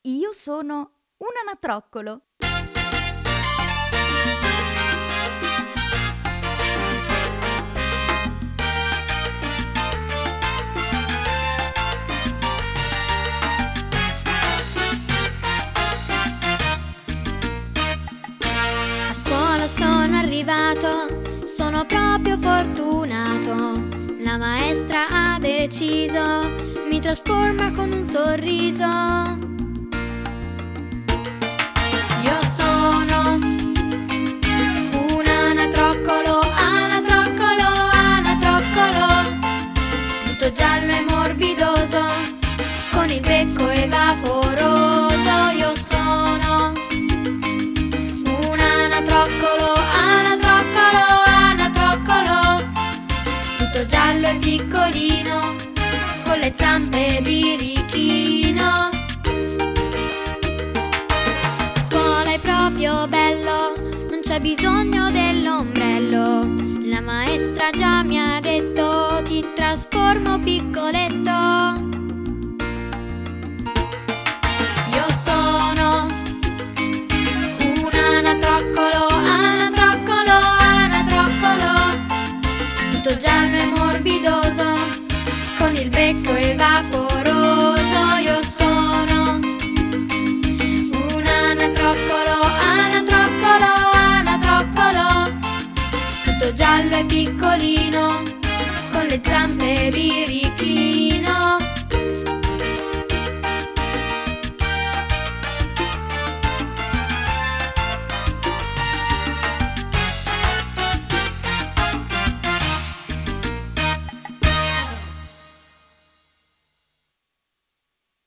Io sono un anatroccolo. A scuola sono arrivato, sono proprio fortunato. La maestra ha deciso, mi trasforma con un sorriso. Io sono un anatroccolo, anatroccolo, anatroccolo, tutto giallo e morbidoso, con il becco evaporoso. Io sono un anatroccolo, anatroccolo, anatroccolo, tutto giallo e piccolino, con le zampe birichino. A scuola è proprio bello, non c'è bisogno dell'ombrello. La maestra già mi ha detto, ti trasformo piccoletto. Io sono un anatroccolo, anatroccolo, anatroccolo, tutto giallo e morbidoso, con il becco evaporoso. Io sono un anatroccolo, anatroccolo, anatroccolo, tutto giallo e piccolino, con le zampe birichino.